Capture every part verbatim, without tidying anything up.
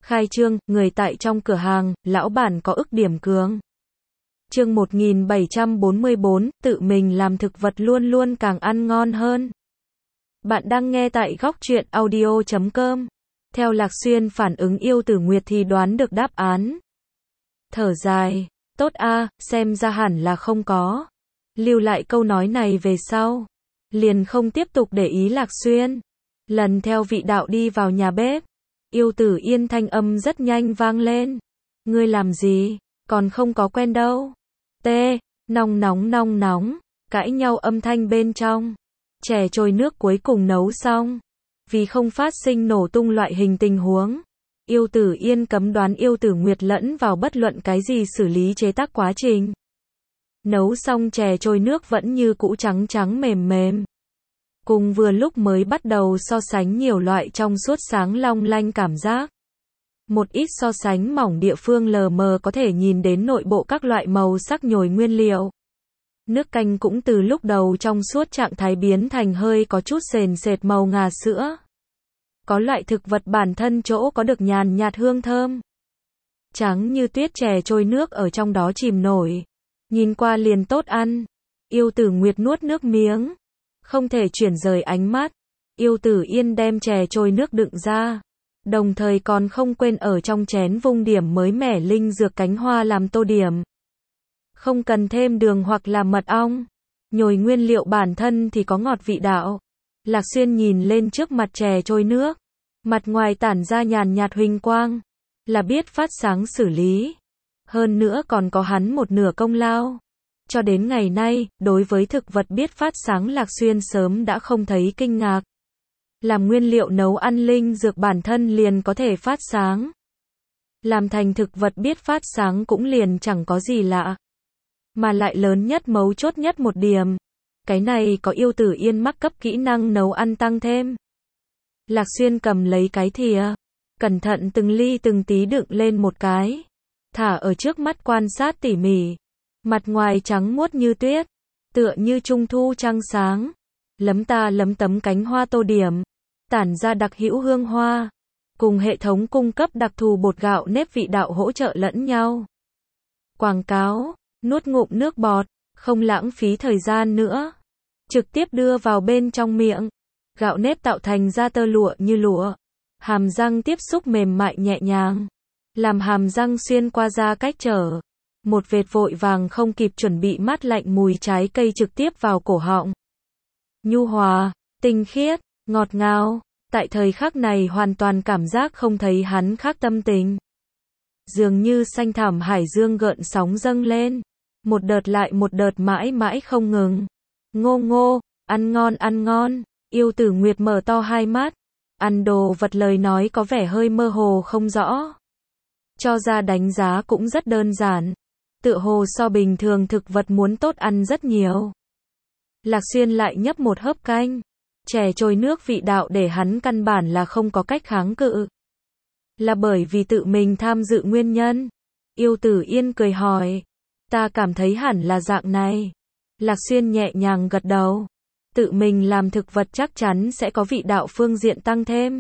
Khai trương, người tại trong cửa hàng, lão bản có ức điểm cường. Chương một nghìn bảy trăm bốn mươi bốn, tự mình làm thực vật luôn luôn càng ăn ngon hơn. Bạn đang nghe tại góc truyện audio chấm com. Theo Lạc Xuyên phản ứng yêu tử Nguyệt thì đoán được đáp án. Thở dài, tốt a, xem ra hẳn là không có. Lưu lại câu nói này về sau. Liền không tiếp tục để ý Lạc Xuyên. Lần theo vị đạo đi vào nhà bếp. Yêu tử Yên thanh âm rất nhanh vang lên. Ngươi làm gì, còn không có quen đâu. T, nóng nóng nóng nóng, cãi nhau âm thanh bên trong. Chè trôi nước cuối cùng nấu xong. Vì không phát sinh nổ tung loại hình tình huống. Yêu tử Yên cấm đoán yêu tử Nguyệt lẫn vào bất luận cái gì xử lý chế tác quá trình. Nấu xong chè trôi nước vẫn như cũ trắng trắng mềm mềm. Cùng vừa lúc mới bắt đầu so sánh nhiều loại trong suốt sáng long lanh cảm giác. Một ít so sánh mỏng địa phương lờ mờ có thể nhìn đến nội bộ các loại màu sắc nhồi nguyên liệu. Nước canh cũng từ lúc đầu trong suốt trạng thái biến thành hơi có chút sền sệt màu ngà sữa. Có loại thực vật bản thân chỗ có được nhàn nhạt hương thơm. Trắng như tuyết chè trôi nước ở trong đó chìm nổi. Nhìn qua liền tốt ăn. Yêu tử Nguyệt nuốt nước miếng. Không thể chuyển rời ánh mắt. Yêu tử Yên đem chè trôi nước đựng ra. Đồng thời còn không quên ở trong chén vung điểm mới mẻ linh dược cánh hoa làm tô điểm. Không cần thêm đường hoặc là mật ong. Nhồi nguyên liệu bản thân thì có ngọt vị đạo. Lạc Xuyên nhìn lên trước mặt chè trôi nước. Mặt ngoài tản ra nhàn nhạt huỳnh quang. Là biết phát sáng xử lý. Hơn nữa còn có hắn một nửa công lao. Cho đến ngày nay, đối với thực vật biết phát sáng Lạc Xuyên sớm đã không thấy kinh ngạc. Làm nguyên liệu nấu ăn linh dược bản thân liền có thể phát sáng. Làm thành thực vật biết phát sáng cũng liền chẳng có gì lạ. Mà lại lớn nhất mấu chốt nhất một điểm. Cái này có yêu tử Yên mắc cấp kỹ năng nấu ăn tăng thêm. Lạc Xuyên cầm lấy cái thìa. Cẩn thận từng ly từng tí đựng lên một cái. Thả ở trước mắt quan sát tỉ mỉ. Mặt ngoài trắng muốt như tuyết. Tựa như trung thu trăng sáng. Lấm ta lấm tấm cánh hoa tô điểm. Tản ra đặc hữu hương hoa. Cùng hệ thống cung cấp đặc thù bột gạo nếp vị đạo hỗ trợ lẫn nhau. Quảng cáo. Nuốt ngụm nước bọt. Không lãng phí thời gian nữa. Trực tiếp đưa vào bên trong miệng. Gạo nếp tạo thành ra tơ lụa như lụa. Hàm răng tiếp xúc mềm mại nhẹ nhàng. Làm hàm răng xuyên qua da cách trở. Một vệt vội vàng không kịp chuẩn bị mát lạnh mùi trái cây trực tiếp vào cổ họng. Nhu hòa, tinh khiết, ngọt ngào. Tại thời khắc này hoàn toàn cảm giác không thấy hắn khác tâm tình. Dường như xanh thẳm hải dương gợn sóng dâng lên. Một đợt lại một đợt mãi mãi không ngừng. Ngô ngô, ăn ngon ăn ngon. Yêu tử Nguyệt mở to hai mắt. Ăn đồ vật lời nói có vẻ hơi mơ hồ không rõ. Cho ra đánh giá cũng rất đơn giản. Tựa hồ so bình thường thực vật muốn tốt ăn rất nhiều. Lạc Xuyên lại nhấp một hớp canh. Chè trôi nước vị đạo để hắn căn bản là không có cách kháng cự. Là bởi vì tự mình tham dự nguyên nhân. Yêu tử Yên cười hỏi. Ta cảm thấy hẳn là dạng này. Lạc Xuyên nhẹ nhàng gật đầu. Tự mình làm thực vật chắc chắn sẽ có vị đạo phương diện tăng thêm.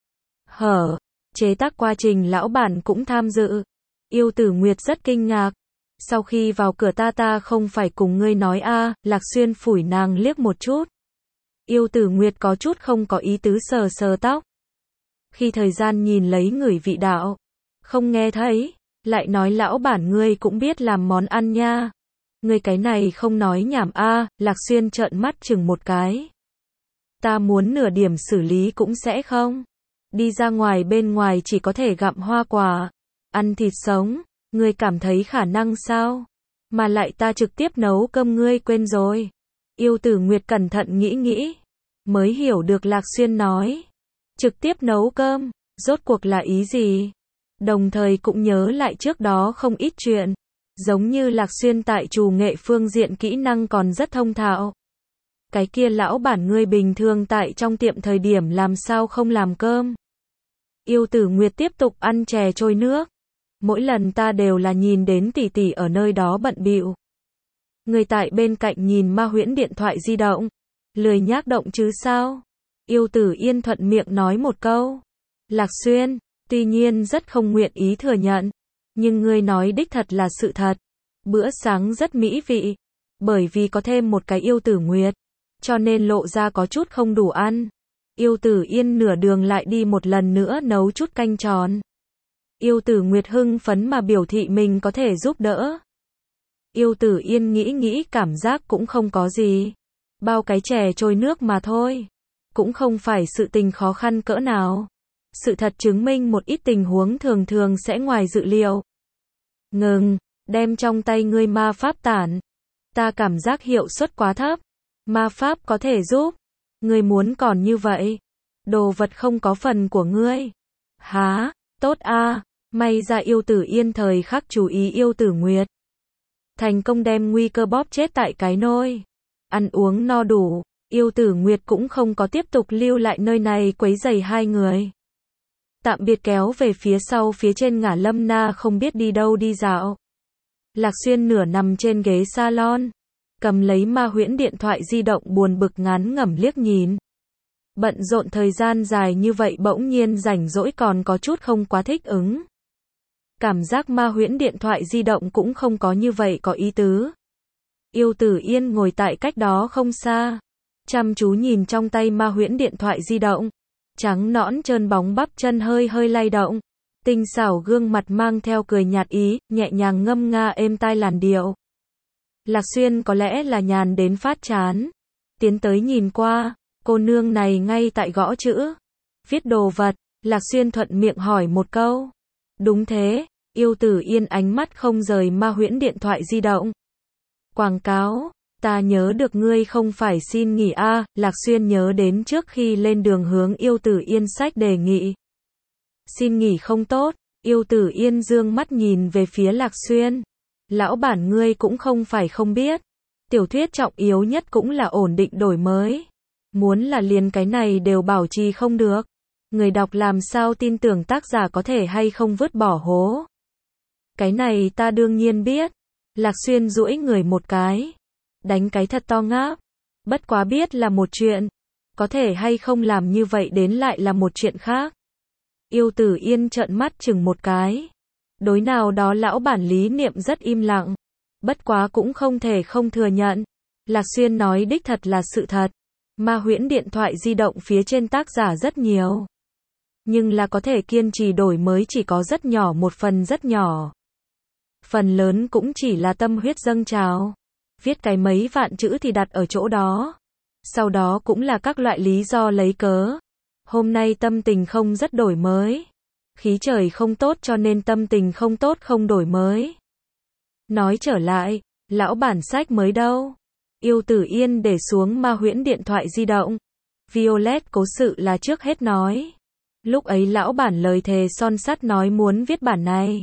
Hở, chế tác quá trình lão bản cũng tham dự. Yêu tử Nguyệt rất kinh ngạc. Sau khi vào cửa ta ta không phải cùng ngươi nói a, à, Lạc Xuyên phủi nàng liếc một chút. Yêu tử Nguyệt có chút không có ý tứ sờ sờ tóc. Khi thời gian nhìn lấy người vị đạo. Không nghe thấy, lại nói lão bản ngươi cũng biết làm món ăn nha. Ngươi cái này không nói nhảm a, à, Lạc Xuyên trợn mắt chừng một cái. Ta muốn nửa điểm xử lý cũng sẽ không. Đi ra ngoài bên ngoài chỉ có thể gặm hoa quả. Ăn thịt sống. Ngươi cảm thấy khả năng sao? Mà lại ta trực tiếp nấu cơm ngươi quên rồi. Yêu tử Nguyệt cẩn thận nghĩ nghĩ. Mới hiểu được Lạc Xuyên nói. Trực tiếp nấu cơm, rốt cuộc là ý gì? Đồng thời cũng nhớ lại trước đó không ít chuyện. Giống như Lạc Xuyên tại trù nghệ phương diện kỹ năng còn rất thông thạo. Cái kia lão bản ngươi bình thường tại trong tiệm thời điểm làm sao không làm cơm? Yêu tử Nguyệt tiếp tục ăn chè trôi nước. Mỗi lần ta đều là nhìn đến tỷ tỷ ở nơi đó bận bịu. Người tại bên cạnh nhìn ma huyễn điện thoại di động. Lười nhác động chứ sao? Yêu tử Yên thuận miệng nói một câu. Lạc Xuyên, Tuy nhiên rất không nguyện ý thừa nhận. Nhưng ngươi nói đích thật là sự thật. Bữa sáng rất mỹ vị. Bởi vì có thêm một cái Yêu Tử Nguyệt. Cho nên lộ ra có chút không đủ ăn. Yêu Tử Yên nửa đường lại đi một lần nữa nấu chút canh tròn. Yêu Tử Nguyệt hưng phấn mà biểu thị mình có thể giúp đỡ. Yêu Tử Yên nghĩ nghĩ cảm giác cũng không có gì. Bao cái chè trôi nước mà thôi. Cũng không phải sự tình khó khăn cỡ nào. Sự thật chứng minh một ít tình huống thường thường sẽ ngoài dự liệu. Ngừng, đem trong tay ngươi ma pháp tản. Ta cảm giác hiệu suất quá thấp. Ma pháp có thể giúp. Ngươi muốn còn như vậy. Đồ vật không có phần của ngươi. Hả, tốt a, may ra Yêu Tử Yên thời khắc chú ý Yêu Tử Nguyệt. Thành công đem nguy cơ bóp chết tại cái nôi. Ăn uống no đủ, Yêu Tử Nguyệt cũng không có tiếp tục lưu lại nơi này quấy rầy hai người. Tạm biệt kéo về phía sau phía trên ngả Lâm Na không biết đi đâu đi dạo. Lạc Xuyên nửa nằm trên ghế salon. Cầm lấy ma huyễn điện thoại di động buồn bực ngán ngẩm liếc nhìn. Bận rộn thời gian dài như vậy bỗng nhiên rảnh rỗi còn có chút không quá thích ứng. Cảm giác ma huyễn điện thoại di động cũng không có như vậy có ý tứ. Yêu Tử Yên ngồi tại cách đó không xa. Chăm chú nhìn trong tay ma huyễn điện thoại di động. Trắng nõn trơn bóng bắp chân hơi hơi lay động. Tinh xảo gương mặt mang theo cười nhạt ý, nhẹ nhàng ngâm nga êm tai làn điệu. Lạc Xuyên có lẽ là nhàn đến phát chán. Tiến tới nhìn qua, cô nương này ngay tại gõ chữ. Viết đồ vật, Lạc Xuyên thuận miệng hỏi một câu. Đúng thế, Yêu Tử Yên ánh mắt không rời ma huyễn điện thoại di động. Quảng cáo, ta nhớ được ngươi không phải xin nghỉ a, à, Lạc Xuyên nhớ đến trước khi lên đường hướng Yêu Tử Yên sách đề nghị. Xin nghỉ không tốt, Yêu Tử Yên dương mắt nhìn về phía Lạc Xuyên. Lão bản ngươi cũng không phải không biết. Tiểu thuyết trọng yếu nhất cũng là ổn định đổi mới. Muốn là liền cái này đều bảo trì không được. Người đọc làm sao tin tưởng tác giả có thể hay không vứt bỏ hố. Cái này ta đương nhiên biết. Lạc Xuyên duỗi người một cái. Đánh cái thật to ngáp. Bất quá biết là một chuyện. Có thể hay không làm như vậy đến lại là một chuyện khác. Yêu Tử Yên trợn mắt chừng một cái. Đối nào đó lão bản lý niệm rất im lặng. Bất quá cũng không thể không thừa nhận. Lạc Xuyên nói đích thật là sự thật. Ma huyễn điện thoại di động phía trên tác giả rất nhiều. Nhưng là có thể kiên trì đổi mới chỉ có rất nhỏ một phần rất nhỏ. Phần lớn cũng chỉ là tâm huyết dâng trào. Viết cái mấy vạn chữ thì đặt ở chỗ đó. Sau đó cũng là các loại lý do lấy cớ. Hôm nay tâm tình không rất đổi mới. Khí trời không tốt cho nên tâm tình không tốt không đổi mới. Nói trở lại, lão bản sách mới đâu. Yêu Tử Yên để xuống ma huyễn điện thoại di động. Violet cố sự là trước hết nói. Lúc ấy lão bản lời thề son sắt nói muốn viết bản này.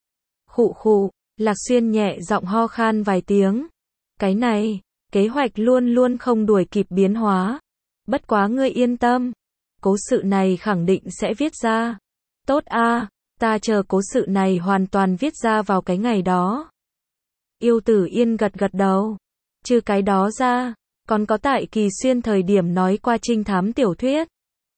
Khụ khụ, Lạc Xuyên nhẹ giọng ho khan vài tiếng. Cái này, kế hoạch luôn luôn không đuổi kịp biến hóa. Bất quá ngươi yên tâm. Cố sự này khẳng định sẽ viết ra. Tốt a, ta chờ cố sự này hoàn toàn viết ra vào cái ngày đó. Yêu Tử Yên gật gật đầu. Trừ cái đó ra, còn có tại Kỳ Xuyên thời điểm nói qua trinh thám tiểu thuyết.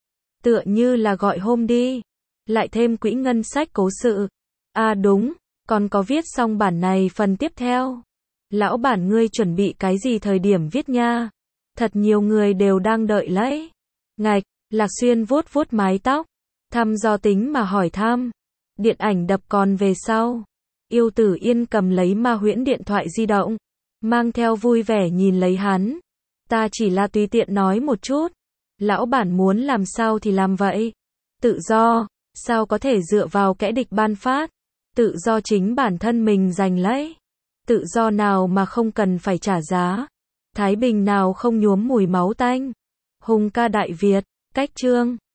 Tựa như là gọi hôm đi. Lại thêm quỹ ngân sách cố sự. À đúng, còn có viết xong bản này phần tiếp theo. Lão bản ngươi chuẩn bị cái gì thời điểm viết nha? Thật nhiều người đều đang đợi lấy. Ngạch, Lạc Xuyên vuốt vuốt mái tóc. Thăm dò tính mà hỏi thăm. Điện ảnh đập còn về sau. Yêu Tử Yên cầm lấy ma huyễn điện thoại di động. Mang theo vui vẻ nhìn lấy hắn. Ta chỉ là tùy tiện nói một chút. Lão bản muốn làm sao thì làm vậy. Tự do, sao có thể dựa vào kẻ địch ban phát. Tự do chính bản thân mình giành lấy. Tự do nào mà không cần phải trả giá. Thái bình nào không nhuốm mùi máu tanh. Hùng ca Đại Việt, cách chương.